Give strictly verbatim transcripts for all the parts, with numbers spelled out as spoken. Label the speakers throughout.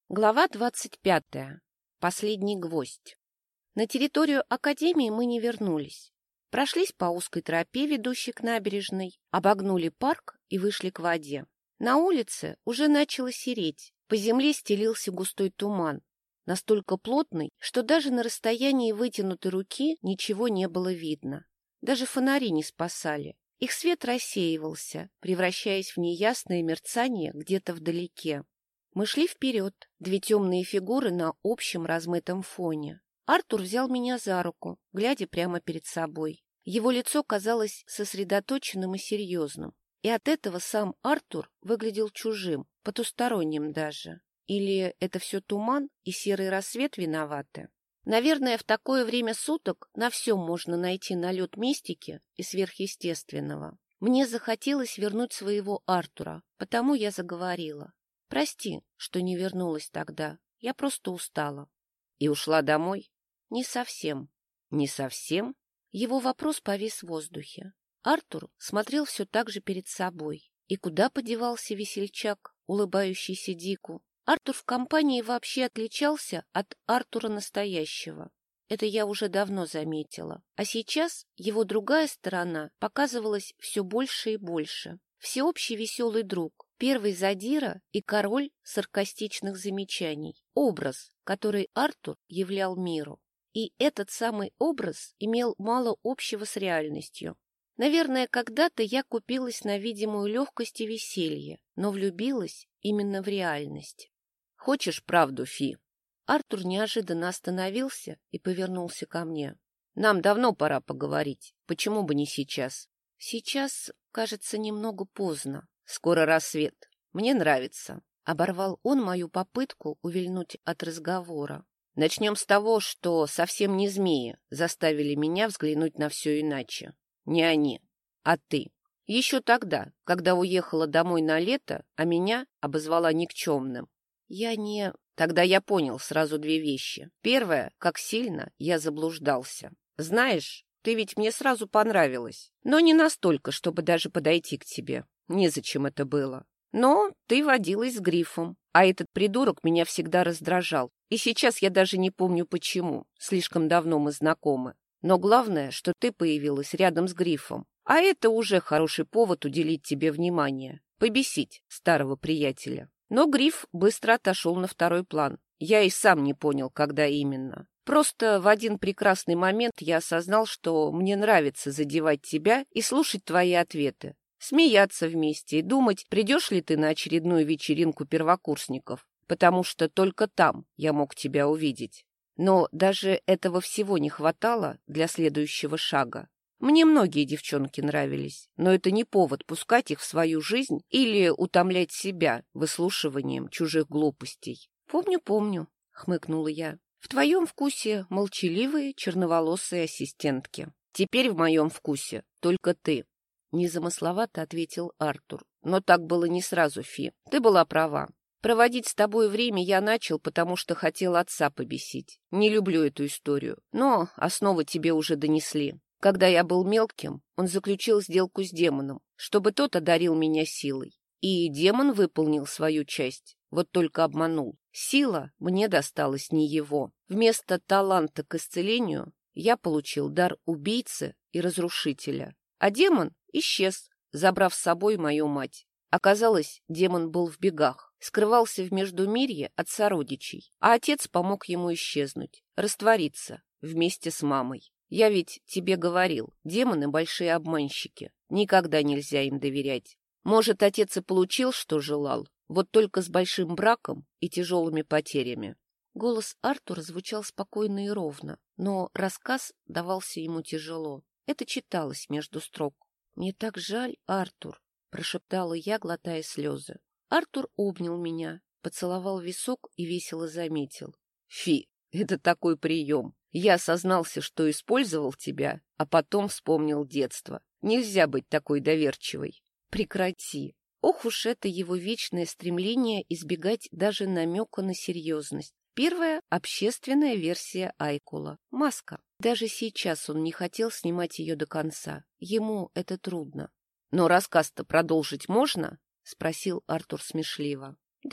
Speaker 1: Глава двадцать пятая. Последний гвоздь. На территорию академии мы не вернулись. Прошлись по узкой тропе, ведущей к набережной, обогнули парк и вышли к воде. На улице уже начало сереть, по земле стелился густой туман, настолько плотный, что даже на расстоянии вытянутой руки ничего не было видно. Даже фонари не спасали. Их свет рассеивался, превращаясь в неясное мерцание где-то вдалеке. Мы шли вперед, две темные фигуры на общем размытом фоне. Артур взял меня за руку, глядя прямо перед собой. Его лицо казалось сосредоточенным и серьезным. И от этого сам Артур выглядел чужим, потусторонним даже. Или это все туман и серый рассвет виноваты? Наверное, в такое время суток на всем можно найти налет мистики и сверхъестественного. Мне захотелось вернуть своего Артура, потому я заговорила. Прости, что не вернулась тогда. Я просто устала. И ушла домой? Не совсем. Не совсем? Его вопрос повис в воздухе. Артур смотрел все так же перед собой. И куда подевался весельчак, улыбающийся Дику? Артур в компании вообще отличался от Артура настоящего. Это я уже давно заметила. А сейчас его другая сторона показывалась все больше и больше. Всеобщий веселый друг, первый задира и король саркастичных замечаний. Образ, который Артур являл миру. И этот самый образ имел мало общего с реальностью. Наверное, когда-то я купилась на видимую легкость и веселье, но влюбилась именно в реальность. «Хочешь правду, Фи?» Артур неожиданно остановился и повернулся ко мне. «Нам давно пора поговорить. Почему бы не сейчас?» «Сейчас, кажется, немного поздно. Скоро рассвет. Мне нравится». Оборвал он мою попытку увильнуть от разговора. «Начнем с того, что совсем не змеи заставили меня взглянуть на все иначе. Не они, а ты. Еще тогда, когда уехала домой на лето, а меня обозвала никчемным. Я не... Тогда я понял сразу две вещи. Первое, как сильно я заблуждался. Знаешь, ты ведь мне сразу понравилась, но не настолько, чтобы даже подойти к тебе. Незачем это было. Но ты водилась с Грифом, а этот придурок меня всегда раздражал. И сейчас я даже не помню почему. Слишком давно мы знакомы. Но главное, что ты появилась рядом с Грифом. А это уже хороший повод уделить тебе внимание. Побесить старого приятеля. Но Гриф быстро отошел на второй план. Я и сам не понял, когда именно. Просто в один прекрасный момент я осознал, что мне нравится задевать тебя и слушать твои ответы. Смеяться вместе и думать, придешь ли ты на очередную вечеринку первокурсников, потому что только там я мог тебя увидеть. Но даже этого всего не хватало для следующего шага. Мне многие девчонки нравились, но это не повод пускать их в свою жизнь или утомлять себя выслушиванием чужих глупостей. «Помню, помню», — хмыкнула я. «В твоем вкусе молчаливые черноволосые ассистентки. Теперь в моем вкусе только ты». Незамысловато ответил Артур. Но так было не сразу, Фи. Ты была права. Проводить с тобой время я начал, потому что хотел отца побесить. Не люблю эту историю, но основы тебе уже донесли. Когда я был мелким, он заключил сделку с демоном, чтобы тот одарил меня силой. И демон выполнил свою часть, вот только обманул. Сила мне досталась не его. Вместо таланта к исцелению я получил дар убийцы и разрушителя. А демон исчез, забрав с собой мою мать. Оказалось, демон был в бегах, скрывался в Междумирье от сородичей, а отец помог ему исчезнуть, раствориться вместе с мамой. Я ведь тебе говорил, демоны большие обманщики, никогда нельзя им доверять. Может, отец и получил, что желал, вот только с большим браком и тяжелыми потерями. Голос Артура звучал спокойно и ровно, но рассказ давался ему тяжело. Это читалось между строк. «Мне так жаль, Артур», — прошептала я, глотая слезы. Артур обнял меня, поцеловал висок и весело заметил. «Фи, это такой прием. Я сознался, что использовал тебя, а потом вспомнил детство. Нельзя быть такой доверчивой». «Прекрати». Ох уж это его вечное стремление избегать даже намека на серьезность. Первая — общественная версия Айкула. Маска. Даже сейчас он не хотел снимать ее до конца. Ему это трудно. «Но рассказ-то продолжить можно?» — спросил Артур смешливо. «Да,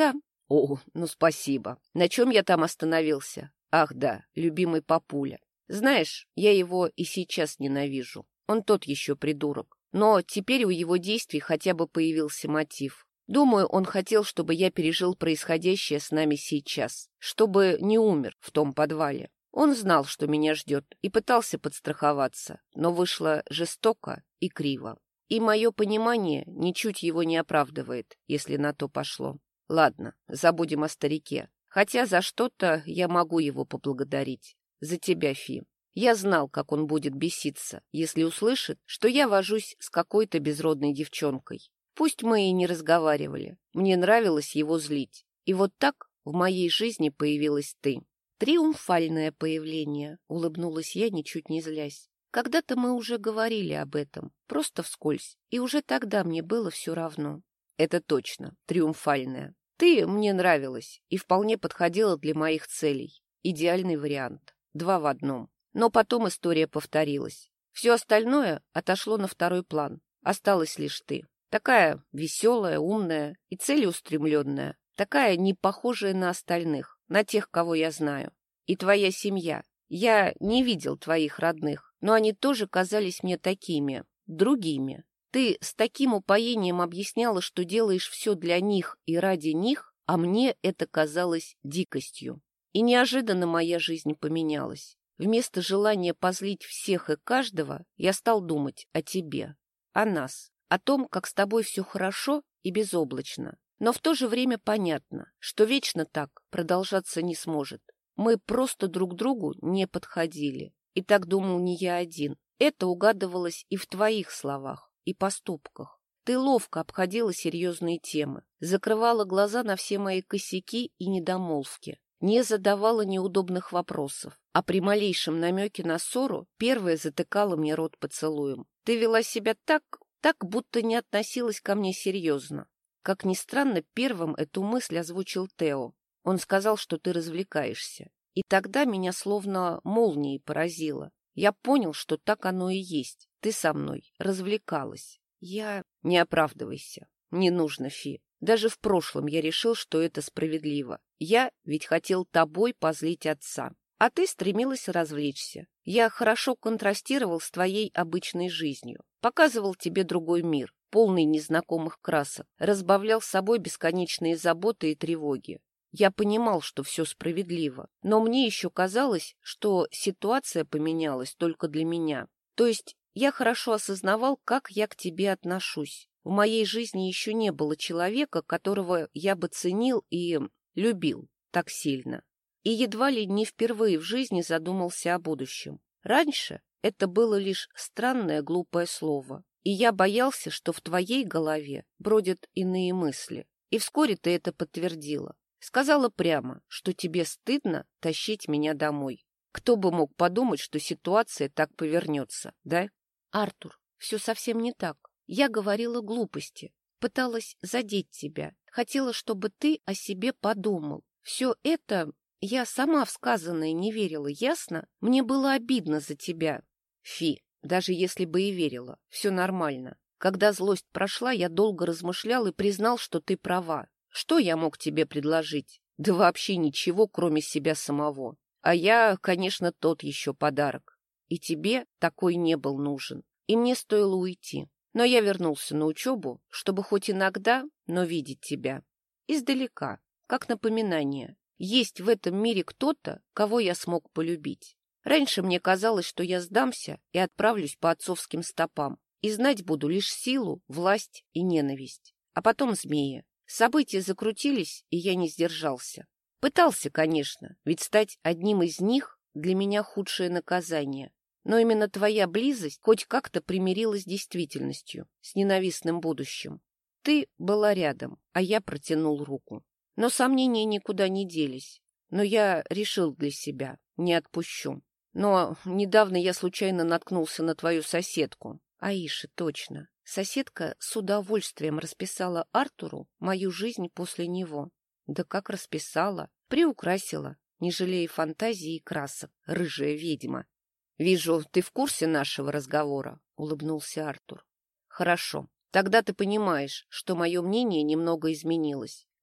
Speaker 1: О, ну спасибо. На чем я там остановился? Ах да, любимый папуля. Знаешь, я его и сейчас ненавижу. Он тот еще придурок. Но теперь у его действий хотя бы появился мотив. Думаю, он хотел, чтобы я пережил происходящее с нами сейчас, чтобы не умер в том подвале. Он знал, что меня ждет, и пытался подстраховаться, но вышло жестоко и криво. И мое понимание ничуть его не оправдывает, если на то пошло. Ладно, забудем о старике. Хотя за что-то я могу его поблагодарить. За тебя, Фи. Я знал, как он будет беситься, если услышит, что я вожусь с какой-то безродной девчонкой. Пусть мы и не разговаривали. Мне нравилось его злить. И вот так в моей жизни появилась ты. Триумфальное появление, улыбнулась я, ничуть не злясь. Когда-то мы уже говорили об этом, просто вскользь, и уже тогда мне было все равно. Это точно, триумфальное. Ты мне нравилась и вполне подходила для моих целей. Идеальный вариант. Два в одном. Но потом история повторилась. Все остальное отошло на второй план. Осталась лишь ты. Такая веселая, умная и целеустремленная. Такая не похожая на остальных, на тех, кого я знаю. И твоя семья. Я не видел твоих родных, но они тоже казались мне такими, другими. Ты с таким упоением объясняла, что делаешь все для них и ради них, а мне это казалось дикостью. И неожиданно моя жизнь поменялась. Вместо желания позлить всех и каждого, я стал думать о тебе, о нас, о том, как с тобой все хорошо и безоблачно. Но в то же время понятно, что вечно так продолжаться не сможет. Мы просто друг другу не подходили. И так думал не я один. Это угадывалось и в твоих словах, и поступках. Ты ловко обходила серьезные темы, закрывала глаза на все мои косяки и недомолвки, не задавала неудобных вопросов, а при малейшем намеке на ссору первая затыкала мне рот поцелуем. Ты вела себя так, так, будто не относилась ко мне серьезно. Как ни странно, первым эту мысль озвучил Тео. Он сказал, что ты развлекаешься. И тогда меня словно молнией поразило. Я понял, что так оно и есть. Ты со мной развлекалась. Я... Не оправдывайся. Не нужно, Фи. Даже в прошлом я решил, что это справедливо. Я ведь хотел тобой позлить отца. А ты стремилась развлечься. Я хорошо контрастировал с твоей обычной жизнью. Показывал тебе другой мир, полный незнакомых красок. Разбавлял с собой бесконечные заботы и тревоги. Я понимал, что все справедливо, но мне еще казалось, что ситуация поменялась только для меня. То есть я хорошо осознавал, как я к тебе отношусь. В моей жизни еще не было человека, которого я бы ценил и любил так сильно. И едва ли не впервые в жизни задумался о будущем. Раньше это было лишь странное глупое слово, и я боялся, что в твоей голове бродят иные мысли. И вскоре ты это подтвердила. Сказала прямо, что тебе стыдно тащить меня домой. Кто бы мог подумать, что ситуация так повернется, да? Артур, все совсем не так. Я говорила глупости, пыталась задеть тебя, хотела, чтобы ты о себе подумал. Все это я сама в сказанное не верила, ясно? Мне было обидно за тебя. Фи, даже если бы и верила, все нормально. Когда злость прошла, я долго размышлял и признал, что ты права. Что я мог тебе предложить? Да вообще ничего, кроме себя самого. А я, конечно, тот еще подарок. И тебе такой не был нужен. И мне стоило уйти. Но я вернулся на учебу, чтобы хоть иногда, но видеть тебя. Издалека, как напоминание. Есть в этом мире кто-то, кого я смог полюбить. Раньше мне казалось, что я сдамся и отправлюсь по отцовским стопам. И знать буду лишь силу, власть и ненависть. А потом змеи. События закрутились, и я не сдержался. Пытался, конечно, ведь стать одним из них для меня худшее наказание. Но именно твоя близость хоть как-то примирилась с действительностью, с ненавистным будущим. Ты была рядом, а я протянул руку. Но сомнения никуда не делись. Но я решил для себя, не отпущу. Но недавно я случайно наткнулся на твою соседку. Аиша, точно. Соседка с удовольствием расписала Артуру мою жизнь после него. Да как расписала? Приукрасила, не жалея фантазии и красок, рыжая ведьма. — Вижу, ты в курсе нашего разговора, — улыбнулся Артур. — Хорошо. Тогда ты понимаешь, что мое мнение немного изменилось.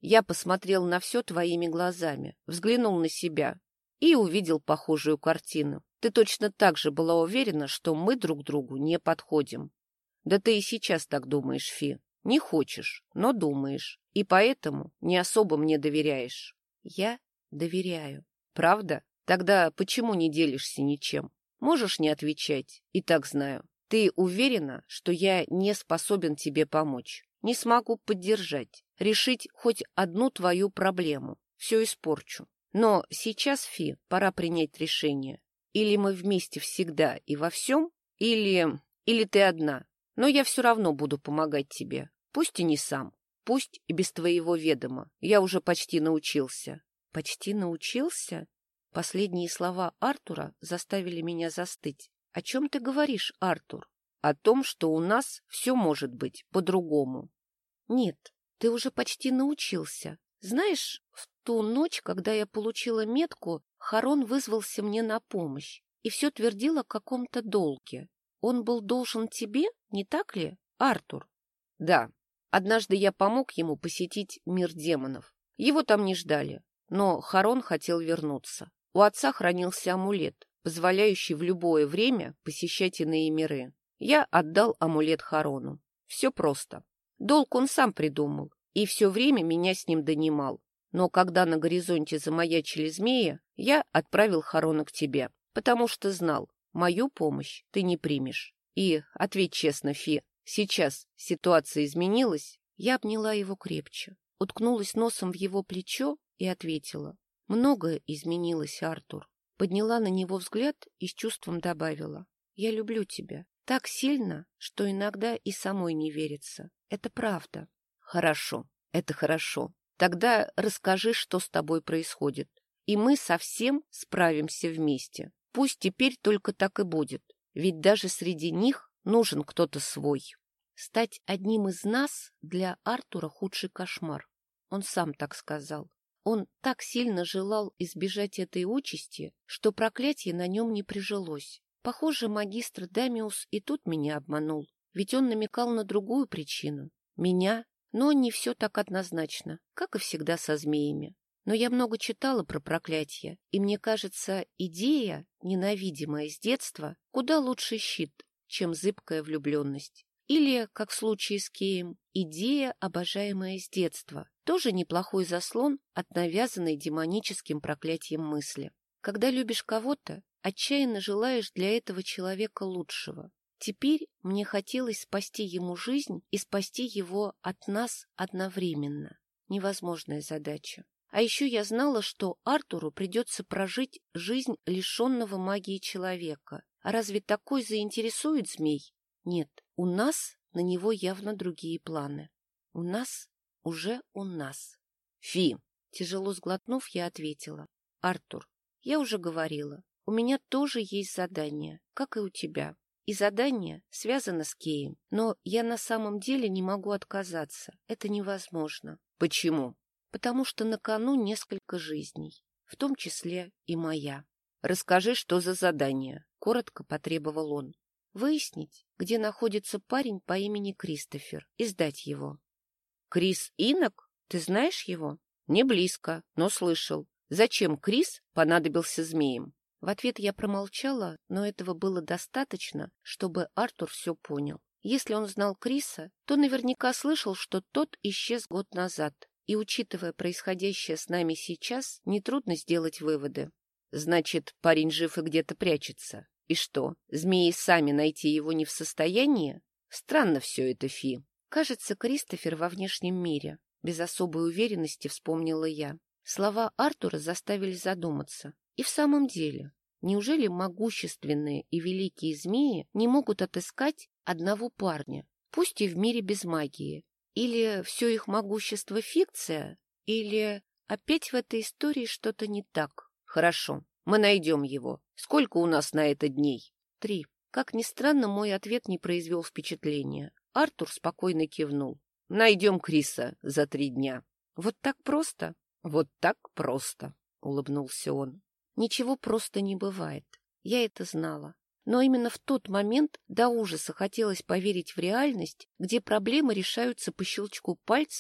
Speaker 1: Я посмотрел на все твоими глазами, взглянул на себя и увидел похожую картину. Ты точно так же была уверена, что мы друг другу не подходим. Да ты и сейчас так думаешь, Фи. Не хочешь, но думаешь, и поэтому не особо мне доверяешь. Я доверяю. Правда? Тогда почему не делишься ничем? Можешь не отвечать, и так знаю. Ты уверена, что я не способен тебе помочь? Не смогу поддержать, решить хоть одну твою проблему. Все испорчу. Но сейчас, Фи, пора принять решение. Или мы вместе всегда и во всем, или... или ты одна. Но я все равно буду помогать тебе. Пусть и не сам, пусть и без твоего ведома. Я уже почти научился. Почти научился? Последние слова Артура заставили меня застыть. О чем ты говоришь, Артур? О том, что у нас все может быть по-другому. Нет, ты уже почти научился. Знаешь, в ту ночь, когда я получила метку, Харон вызвался мне на помощь и все твердил о каком-то долге. Он был должен тебе, не так ли, Артур? Да. Однажды я помог ему посетить мир демонов. Его там не ждали, но Харон хотел вернуться. У отца хранился амулет, позволяющий в любое время посещать иные миры. Я отдал амулет Харону. Все просто. Долг он сам придумал, и все время меня с ним донимал. Но когда на горизонте замаячили змеи, я отправил Харона к тебе, потому что знал, мою помощь ты не примешь. И, ответь честно, Фи, сейчас ситуация изменилась? Я обняла его крепче, уткнулась носом в его плечо и ответила. Многое изменилось, Артур. Подняла на него взгляд и с чувством добавила. Я люблю тебя так сильно, что иногда и самой не верится. Это правда. Хорошо, это хорошо. Тогда расскажи, что с тобой происходит. И мы совсем справимся вместе. Пусть теперь только так и будет. Ведь даже среди них нужен кто-то свой. Стать одним из нас для Артура худший кошмар. Он сам так сказал. Он так сильно желал избежать этой участи, что проклятие на нем не прижилось. Похоже, магистр Дамиус и тут меня обманул, ведь он намекал на другую причину. Меня, но не все так однозначно, как и всегда со змеями. Но я много читала про проклятие, и мне кажется, идея, ненавидимая с детства, куда лучше щит, чем зыбкая влюбленность. Или, как в случае с Кеем, идея, обожаемая с детства, тоже неплохой заслон от навязанной демоническим проклятием мысли. Когда любишь кого-то, отчаянно желаешь для этого человека лучшего. Теперь мне хотелось спасти ему жизнь и спасти его от нас одновременно. Невозможная задача. А еще я знала, что Артуру придется прожить жизнь лишенного магии человека. А разве такой заинтересует змей? Нет, у нас на него явно другие планы. У нас уже у нас. Фи, тяжело сглотнув, я ответила. Артур, я уже говорила, у меня тоже есть задание, как и у тебя. И задание связано с Кеем, но я на самом деле не могу отказаться. Это невозможно. Почему? Потому что на кону несколько жизней, в том числе и моя. Расскажи, что за задание, коротко потребовал он. Выяснить, где находится парень по имени Кристофер, и сдать его. Крис Инок? Ты знаешь его? Не близко, но слышал. Зачем Крис понадобился змеям? В ответ я промолчала, но этого было достаточно, чтобы Артур все понял. Если он знал Криса, то наверняка слышал, что тот исчез год назад. И, учитывая происходящее с нами сейчас, нетрудно сделать выводы. Значит, парень жив и где-то прячется. И что, змеи сами найти его не в состоянии? Странно все это, Фи. Кажется, Кристофер во внешнем мире. Без особой уверенности вспомнила я. Слова Артура заставили задуматься. И в самом деле, неужели могущественные и великие змеи не могут отыскать одного парня, пусть и в мире без магии? Или все их могущество фикция? Или опять в этой истории что-то не так? Хорошо, мы найдем его. Сколько у нас на это дней? Три. Как ни странно, мой ответ не произвел впечатления. Артур спокойно кивнул. Найдем Криса за три дня. Вот так просто? Вот так просто, улыбнулся он. Ничего просто не бывает. Я это знала. Но именно в тот момент до ужаса хотелось поверить в реальность, где проблемы решаются по щелчку пальцев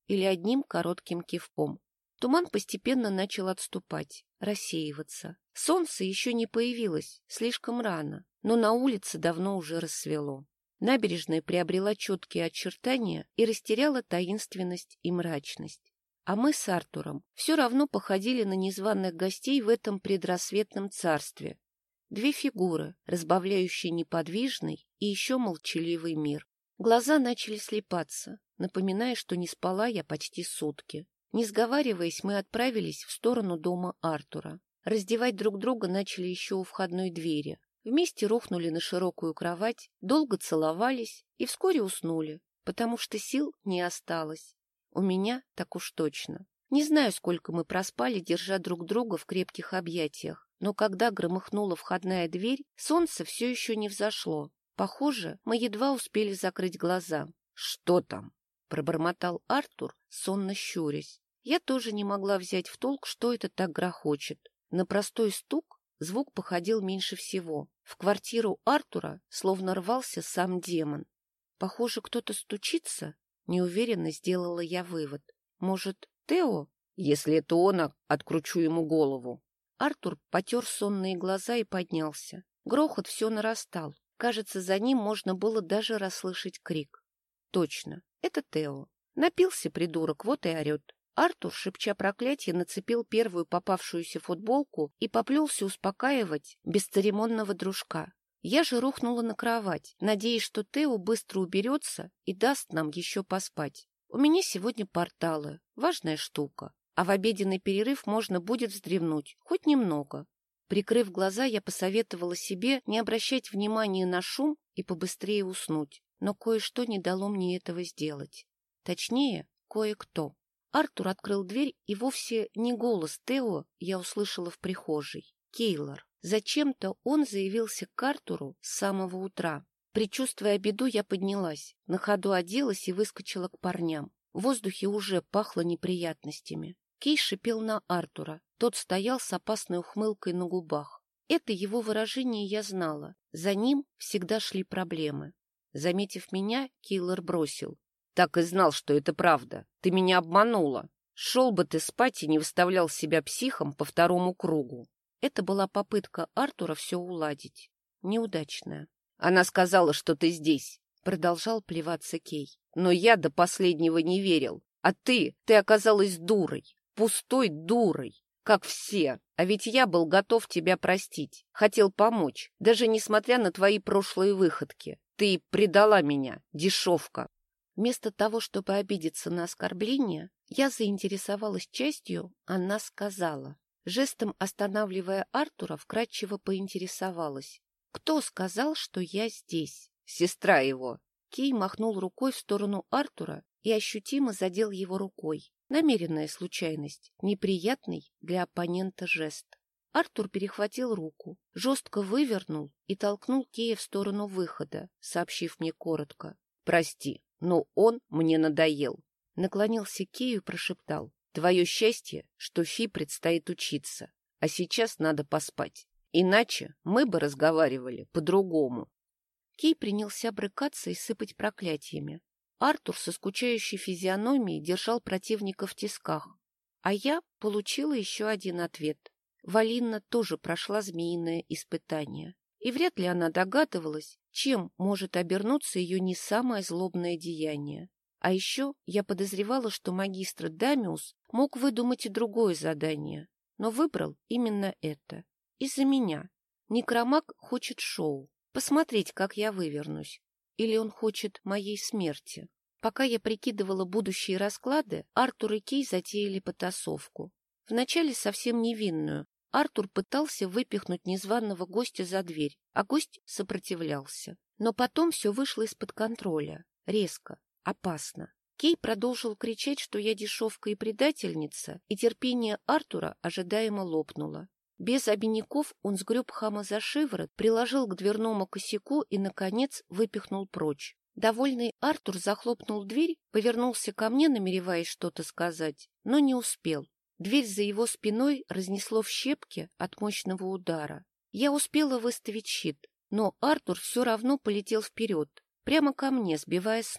Speaker 1: или одним коротким кивком. Туман постепенно начал отступать, рассеиваться. Солнце еще не появилось, слишком рано, но на улице давно уже рассвело. Набережная приобрела четкие очертания и растеряла таинственность и мрачность. А мы с Артуром все равно походили на незваных гостей в этом предрассветном царстве. Две фигуры, разбавляющие неподвижный и еще молчаливый мир. Глаза начали слепаться, напоминая, что не спала я почти сутки. Не сговариваясь, мы отправились в сторону дома Артура. Раздевать друг друга начали еще у входной двери. Вместе рухнули на широкую кровать, долго целовались и вскоре уснули, потому что сил не осталось. У меня так уж точно. Не знаю, сколько мы проспали, держа друг друга в крепких объятиях, но когда громыхнула входная дверь, солнце все еще не взошло. Похоже, мы едва успели закрыть глаза. — Что там? — пробормотал Артур, сонно щурясь. Я тоже не могла взять в толк, что это так грохочет. На простой стук звук походил меньше всего. В квартиру Артура словно рвался сам демон. Похоже, кто-то стучится. Неуверенно сделала я вывод. Может, Тео? Если это он, откручу ему голову. Артур потер сонные глаза и поднялся. Грохот все нарастал. Кажется, за ним можно было даже расслышать крик. Точно, это Тео. Напился придурок, вот и орет. Артур, шепча проклятие, нацепил первую попавшуюся футболку и поплелся успокаивать бесцеремонного дружка. Я же рухнула на кровать, надеясь, что Тео быстро уберется и даст нам еще поспать. У меня сегодня порталы, важная штука, а в обеденный перерыв можно будет вздремнуть, хоть немного. Прикрыв глаза, я посоветовала себе не обращать внимания на шум и побыстрее уснуть, но кое-что не дало мне этого сделать. Точнее, кое-кто. Артур открыл дверь, и вовсе не голос Тео я услышала в прихожей. Кейлор. Зачем-то он заявился к Артуру с самого утра. Предчувствуя беду, я поднялась, на ходу оделась и выскочила к парням. В воздухе уже пахло неприятностями. Кей шипел на Артура. Тот стоял с опасной ухмылкой на губах. Это его выражение я знала. За ним всегда шли проблемы. Заметив меня, Кейлор бросил. Так и знал, что это правда. Ты меня обманула. Шел бы ты спать и не выставлял себя психом по второму кругу. Это была попытка Артура все уладить. Неудачная. Она сказала, что ты здесь. Продолжал плеваться Кей. Но я до последнего не верил. А ты, ты оказалась дурой. Пустой дурой. Как все. А ведь я был готов тебя простить. Хотел помочь. Даже несмотря на твои прошлые выходки. Ты предала меня, дешевка. Вместо того, чтобы обидеться на оскорбление, я заинтересовалась частью, она сказала. Жестом останавливая Артура, вкратчиво поинтересовалась. «Кто сказал, что я здесь?» «Сестра его». Кей махнул рукой в сторону Артура и ощутимо задел его рукой. Намеренная случайность, неприятный для оппонента жест. Артур перехватил руку, жестко вывернул и толкнул Кея в сторону выхода, сообщив мне коротко. «Прости, но он мне надоел». Наклонился к Кею и прошептал. «Твое счастье, что Фи предстоит учиться, а сейчас надо поспать. Иначе мы бы разговаривали по-другому». Кей принялся брыкаться и сыпать проклятиями. Артур со скучающей физиономией держал противника в тисках, а я получила еще один ответ. Валинна тоже прошла змеиное испытание, и вряд ли она догадывалась, чем может обернуться ее не самое злобное деяние. А еще я подозревала, что магистр Дамиус мог выдумать и другое задание, но выбрал именно это. Из-за меня. Некромаг хочет шоу, посмотреть, как я вывернусь. Или он хочет моей смерти. Пока я прикидывала будущие расклады, Артур и Кей затеяли потасовку. Вначале совсем невинную. Артур пытался выпихнуть незваного гостя за дверь, а гость сопротивлялся. Но потом все вышло из-под контроля. Резко. Опасно. Кей продолжил кричать, что я дешевка и предательница, и терпение Артура ожидаемо лопнуло. Без обиняков он сгреб хама за шиворот, приложил к дверному косяку и, наконец, выпихнул прочь. Довольный Артур захлопнул дверь, повернулся ко мне, намереваясь что-то сказать, но не успел. Дверь за его спиной разнесло в щепки от мощного удара. Я успела выставить щит, но Артур все равно полетел вперед, прямо ко мне, сбивая с ног.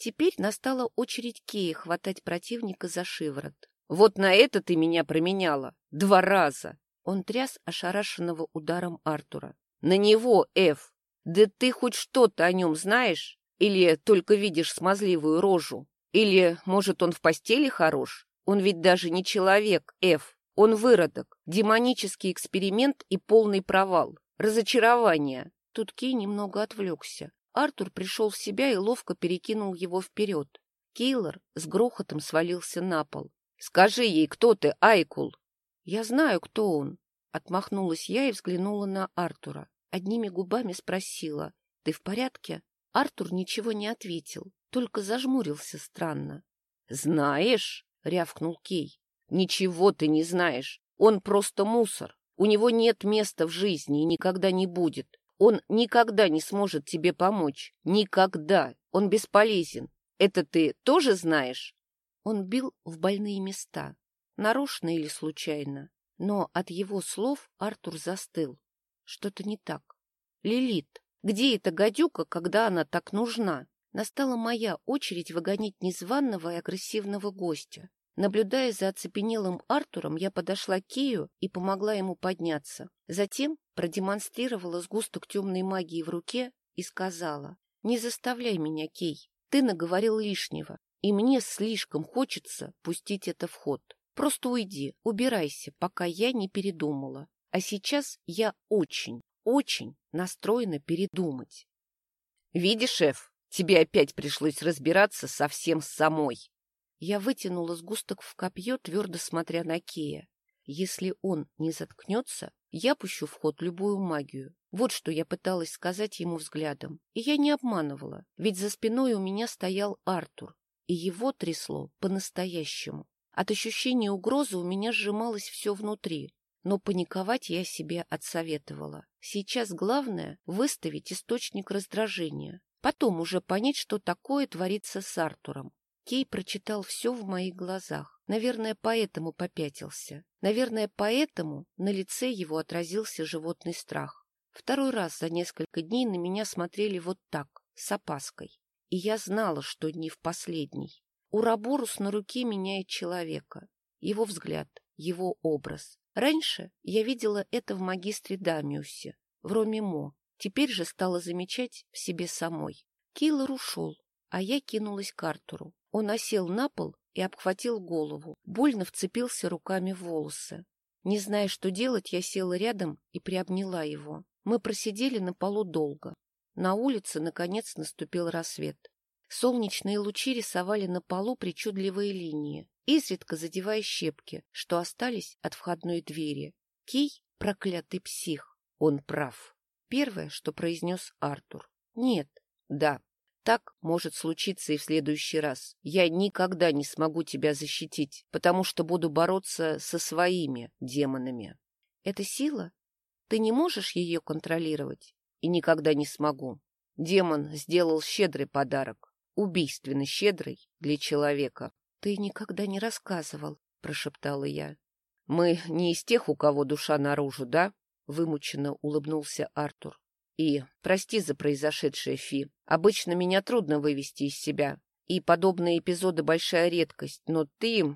Speaker 1: Теперь настала очередь Кея хватать противника за шиворот. «Вот на это ты меня променяла! Два раза!» Он тряс ошарашенного ударом Артура. «На него, Эф! Да ты хоть что-то о нем знаешь? Или только видишь смазливую рожу? Или, может, он в постели хорош? Он ведь даже не человек, Эф. Он выродок, демонический эксперимент и полный провал. Разочарование!» Тут Кей немного отвлекся. Артур пришел в себя и ловко перекинул его вперед. Кейлор с грохотом свалился на пол. «Скажи ей, кто ты, Айкул?» «Я знаю, кто он», — отмахнулась я и взглянула на Артура. Одними губами спросила: «Ты в порядке?» Артур ничего не ответил, только зажмурился странно. «Знаешь?» — рявкнул Кей. «Ничего ты не знаешь. Он просто мусор. У него нет места в жизни и никогда не будет. Он никогда не сможет тебе помочь. Никогда. Он бесполезен. Это ты тоже знаешь?» Он бил в больные места, нарочно или случайно. Но от его слов Артур застыл. Что-то не так. «Лилит, где эта гадюка, когда она так нужна?» Настала моя очередь выгонять незваного и агрессивного гостя. Наблюдая за оцепенелым Артуром, я подошла к Кею и помогла ему подняться. Затем продемонстрировала сгусток темной магии в руке и сказала: «Не заставляй меня, Кей, ты наговорил лишнего, и мне слишком хочется пустить это в ход. Просто уйди, убирайся, пока я не передумала. А сейчас я очень, очень настроена передумать». «Видишь, шеф, тебе опять пришлось разбираться совсем самой». Я вытянула сгусток в копье, твердо смотря на Кея. Если он не заткнется, я пущу в ход любую магию. Вот что я пыталась сказать ему взглядом. И я не обманывала, ведь за спиной у меня стоял Артур, и его трясло по-настоящему. От ощущения угрозы у меня сжималось все внутри, но паниковать я себе отсоветовала. Сейчас главное — выставить источник раздражения, потом уже понять, что такое творится с Артуром. Кей прочитал все в моих глазах. Наверное, поэтому попятился. Наверное, поэтому на лице его отразился животный страх. Второй раз за несколько дней на меня смотрели вот так, с опаской. И я знала, что не в последний. Ураборус на руке меняет человека. Его взгляд, его образ. Раньше я видела это в магистре Дамиусе, в Ромимо. Теперь же стала замечать в себе самой. Кейлор ушел, а я кинулась к Артуру. Он осел на пол и обхватил голову, больно вцепился руками в волосы. Не зная, что делать, я села рядом и приобняла его. Мы просидели на полу долго. На улице, наконец, наступил рассвет. Солнечные лучи рисовали на полу причудливые линии, изредка задевая щепки, что остались от входной двери. Кей — проклятый псих. Он прав. Первое, что произнес Артур. Нет, да. Так может случиться и в следующий раз. Я никогда не смогу тебя защитить, потому что буду бороться со своими демонами. Это сила? Ты не можешь ее контролировать? И никогда не смогу. Демон сделал щедрый подарок, убийственно щедрый для человека. Ты никогда не рассказывал, прошептала я. Мы не из тех, у кого душа наружу, да? Вымученно улыбнулся Артур. И прости за произошедшее, Фи. Обычно меня трудно вывести из себя. И подобные эпизоды — большая редкость. Но ты...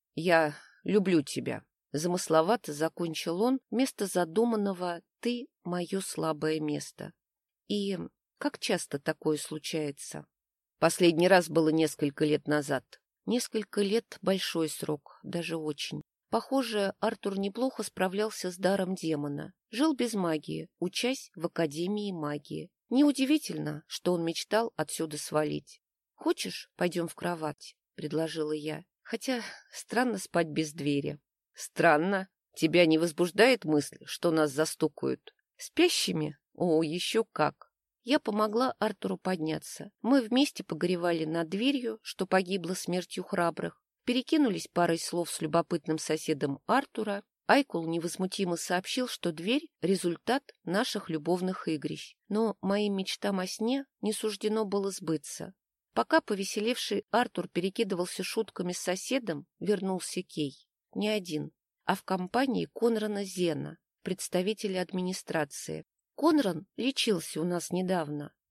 Speaker 1: Я люблю тебя. Замысловато закончил он вместо задуманного «ты — мое слабое место». И как часто такое случается? Последний раз было несколько лет назад. Несколько лет — большой срок, даже очень. Похоже, Артур неплохо справлялся с даром демона. Жил без магии, учась в Академии магии. Неудивительно, что он мечтал отсюда свалить. «Хочешь, пойдем в кровать?» — предложила я. Хотя странно спать без двери. «Странно? Тебя не возбуждает мысль, что нас застукают?» «Спящими? О, еще как!» Я помогла Артуру подняться. Мы вместе погоревали над дверью, что погибла смертью храбрых. Перекинулись парой слов с любопытным соседом Артура. Айкул невозмутимо сообщил, что дверь — результат наших любовных игрищ. Но моим мечтам о сне не суждено было сбыться. Пока повеселевший Артур перекидывался шутками с соседом, вернулся Кей. Не один, а в компании Конрана Зена, представителя администрации. Конран лечился у нас недавно.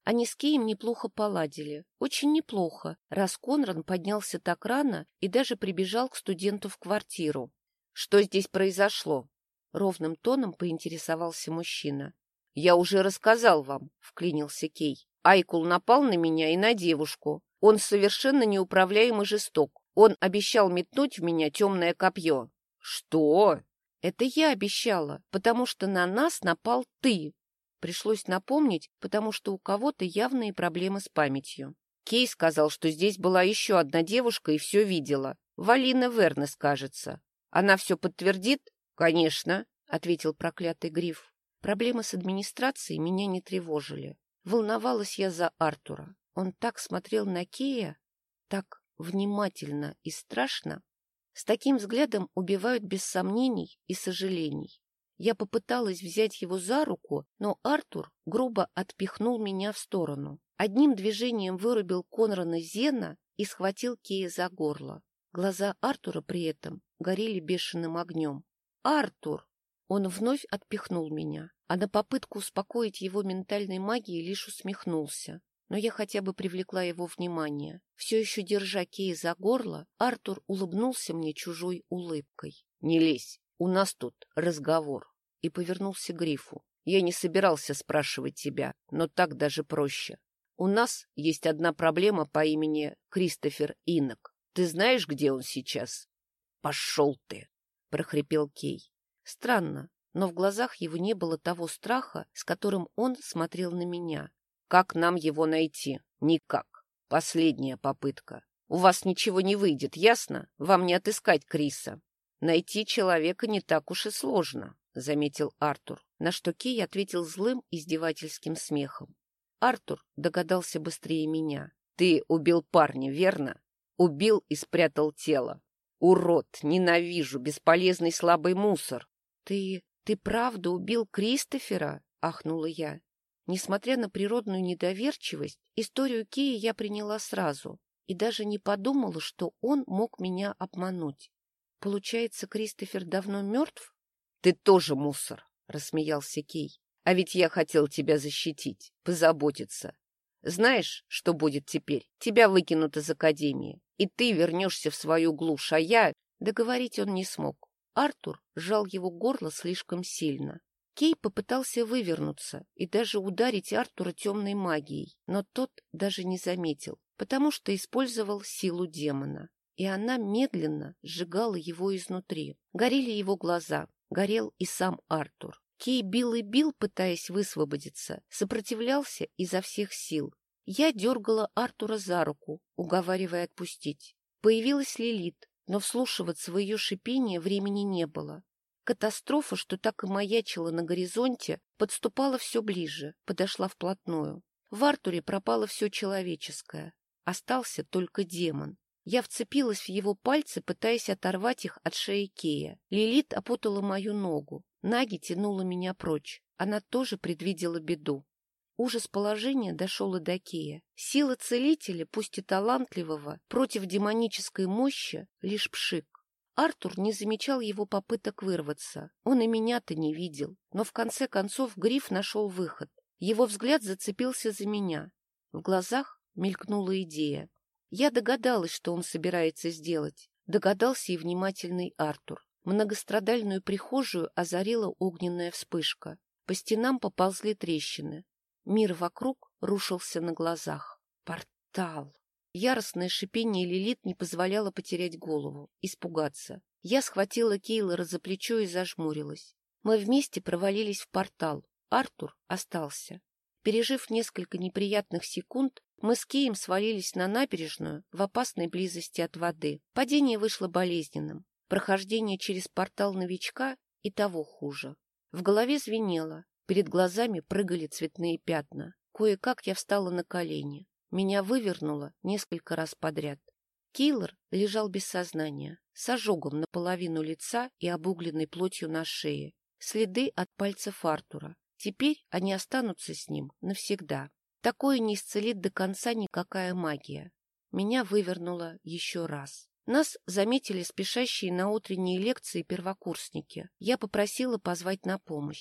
Speaker 1: Они с Кеем неплохо поладили. Очень неплохо, раз Конран поднялся так рано и даже прибежал к студенту в квартиру. «Что здесь произошло?» — ровным тоном поинтересовался мужчина. «Я уже рассказал вам», — вклинился Кей. «Айкул напал на меня и на девушку. Он совершенно неуправляем и жесток. Он обещал метнуть в меня темное копье». «Что?» «Это я обещала, потому что на нас напал ты». Пришлось напомнить, потому что у кого-то явные проблемы с памятью. Кей сказал, что здесь была еще одна девушка и все видела. Валина Вернес, кажется. Она все подтвердит? Конечно, ответил проклятый Гриф. Проблемы с администрацией меня не тревожили. Волновалась я за Артура. Он так смотрел на Кея, так внимательно и страшно. С таким взглядом убивают без сомнений и сожалений. Я попыталась взять его за руку, но Артур грубо отпихнул меня в сторону. Одним движением вырубил Конрана Зена и схватил Кея за горло. Глаза Артура при этом горели бешеным огнем. «Артур!» Он вновь отпихнул меня, а на попытку успокоить его ментальной магией лишь усмехнулся. Но я хотя бы привлекла его внимание. Все еще держа Кея за горло, Артур улыбнулся мне чужой улыбкой. «Не лезь, у нас тут разговор». И повернулся к Грифу. «Я не собирался спрашивать тебя, но так даже проще. У нас есть одна проблема по имени Кристофер Инок. Ты знаешь, где он сейчас?» «Пошел ты!» — прохрипел Кей. Странно, но в глазах его не было того страха, с которым он смотрел на меня. «Как нам его найти?» «Никак. Последняя попытка. У вас ничего не выйдет, ясно? Вам не отыскать Криса. Найти человека не так уж и сложно», — заметил Артур, на что Кей ответил злым издевательским смехом. Артур догадался быстрее меня. «Ты убил парня, верно? Убил и спрятал тело. Урод, ненавижу, бесполезный слабый мусор». «Ты... ты правда убил Кристофера?» — ахнула я. Несмотря на природную недоверчивость, историю Кея я приняла сразу и даже не подумала, что он мог меня обмануть. Получается, Кристофер давно мертв? — Ты тоже мусор, — рассмеялся Кей. — А ведь я хотел тебя защитить, позаботиться. Знаешь, что будет теперь? Тебя выкинут из академии, и ты вернешься в свою глушь, а я... Договорить он не смог. Артур сжал его горло слишком сильно. Кей попытался вывернуться и даже ударить Артура темной магией, но тот даже не заметил, потому что использовал силу демона. И она медленно сжигала его изнутри. Горели его глаза, горел и сам Артур. Кей бил и бил, пытаясь высвободиться, сопротивлялся изо всех сил. Я дергала Артура за руку, уговаривая отпустить. Появилась Лилит, но вслушиваться в ее шипение времени не было. Катастрофа, что так и маячила на горизонте, подступала все ближе, подошла вплотную. В Артуре пропало все человеческое. Остался только демон. Я вцепилась в его пальцы, пытаясь оторвать их от шеи Кея. Лилит опутала мою ногу. Наги тянула меня прочь. Она тоже предвидела беду. Ужас положения дошел и до Кея. Сила целителя, пусть и талантливого, против демонической мощи — лишь пшик. Артур не замечал его попыток вырваться. Он и меня-то не видел. Но в конце концов Гриф нашел выход. Его взгляд зацепился за меня. В глазах мелькнула идея. Я догадалась, что он собирается сделать. Догадался и внимательный Артур. Многострадальную прихожую озарила огненная вспышка. По стенам поползли трещины. Мир вокруг рушился на глазах. Портал! Яростное шипение Лилит не позволяло потерять голову, испугаться. Я схватила Кейлора за плечо и зажмурилась. Мы вместе провалились в портал. Артур остался. Пережив несколько неприятных секунд, мы с Кеем свалились на набережную в опасной близости от воды. Падение вышло болезненным. Прохождение через портал новичка и того хуже. В голове звенело, перед глазами прыгали цветные пятна. Кое-как я встала на колени. Меня вывернуло несколько раз подряд. Кейлор лежал без сознания, с ожогом наполовину лица и обугленной плотью на шее. Следы от пальцев Артура. Теперь они останутся с ним навсегда. Такое не исцелит до конца никакая магия. Меня вывернуло еще раз. Нас заметили спешащие на утренние лекции первокурсники. Я попросила позвать на помощь.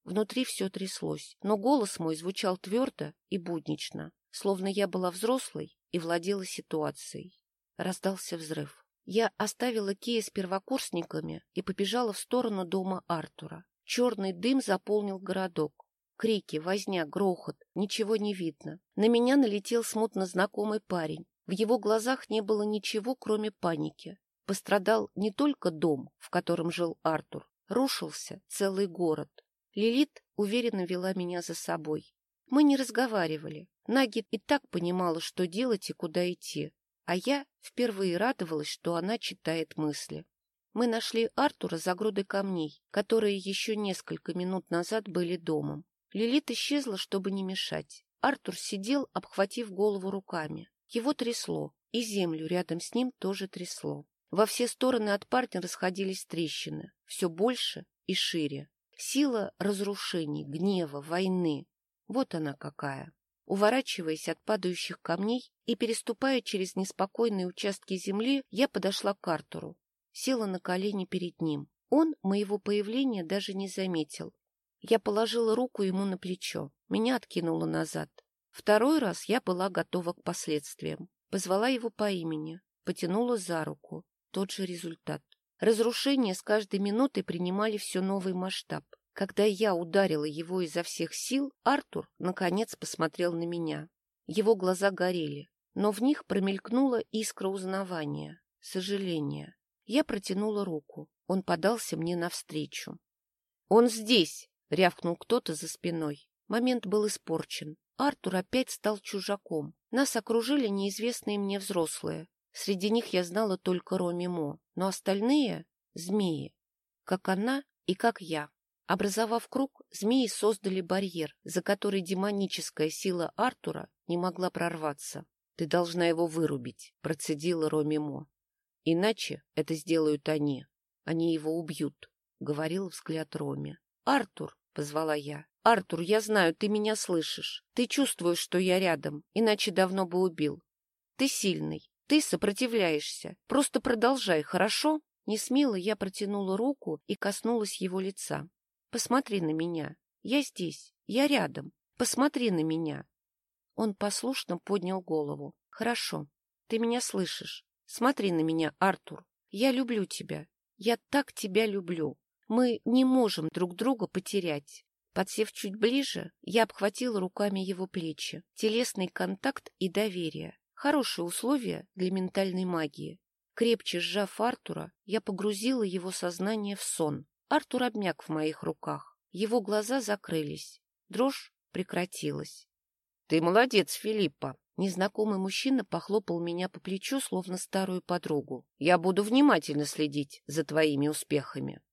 Speaker 1: Внутри все тряслось, но голос мой звучал твердо и буднично, словно я была взрослой и владела ситуацией. Раздался взрыв. Я оставила Кея с первокурсниками и побежала в сторону дома Артура. Черный дым заполнил городок. Крики, возня, грохот, ничего не видно. На меня налетел смутно знакомый парень. В его глазах не было ничего, кроме паники. Пострадал не только дом, в котором жил Артур, рушился целый город. Лилит уверенно вела меня за собой. Мы не разговаривали. Наги и так понимала, что делать и куда идти. А я впервые радовалась, что она читает мысли. Мы нашли Артура за грудой камней, которые еще несколько минут назад были домом. Лилит исчезла, чтобы не мешать. Артур сидел, обхватив голову руками. Его трясло, и землю рядом с ним тоже трясло. Во все стороны от парня расходились трещины, все больше и шире. Сила разрушений, гнева, войны. Вот она какая. Уворачиваясь от падающих камней и переступая через неспокойные участки земли, я подошла к Артуру. Села на колени перед ним. Он моего появления даже не заметил. Я положила руку ему на плечо. Меня откинуло назад. Второй раз я была готова к последствиям. Позвала его по имени, потянула за руку. Тот же результат. Разрушения с каждой минутой принимали все новый масштаб. Когда я ударила его изо всех сил, Артур, наконец, посмотрел на меня. Его глаза горели, но в них промелькнула искра узнавания, сожаления. Я протянула руку. Он подался мне навстречу. «Он здесь!» — рявкнул кто-то за спиной. Момент был испорчен. Артур опять стал чужаком. Нас окружили неизвестные мне взрослые. Среди них я знала только Роми Мо, но остальные — змеи, как она и как я. Образовав круг, змеи создали барьер, за который демоническая сила Артура не могла прорваться. — Ты должна его вырубить, — процедила Роми Мо. — Иначе это сделают они. Они его убьют, — говорил взгляд Роми. — Артур, — позвала я. — Артур, я знаю, ты меня слышишь. Ты чувствуешь, что я рядом, иначе давно бы убил. Ты сильный, ты сопротивляешься. Просто продолжай, хорошо? Несмело я протянула руку и коснулась его лица. Посмотри на меня. Я здесь. Я рядом. Посмотри на меня. Он послушно поднял голову. Хорошо. Ты меня слышишь. Смотри на меня, Артур. Я люблю тебя. Я так тебя люблю. Мы не можем друг друга потерять. Подсев чуть ближе, я обхватила руками его плечи. Телесный контакт и доверие. Хорошие условия для ментальной магии. Крепче сжав Артура, я погрузила его сознание в сон. Артур обмяк в моих руках. Его глаза закрылись. Дрожь прекратилась. — Ты молодец, Филиппа. Незнакомый мужчина похлопал меня по плечу, словно старую подругу. — Я буду внимательно следить за твоими успехами.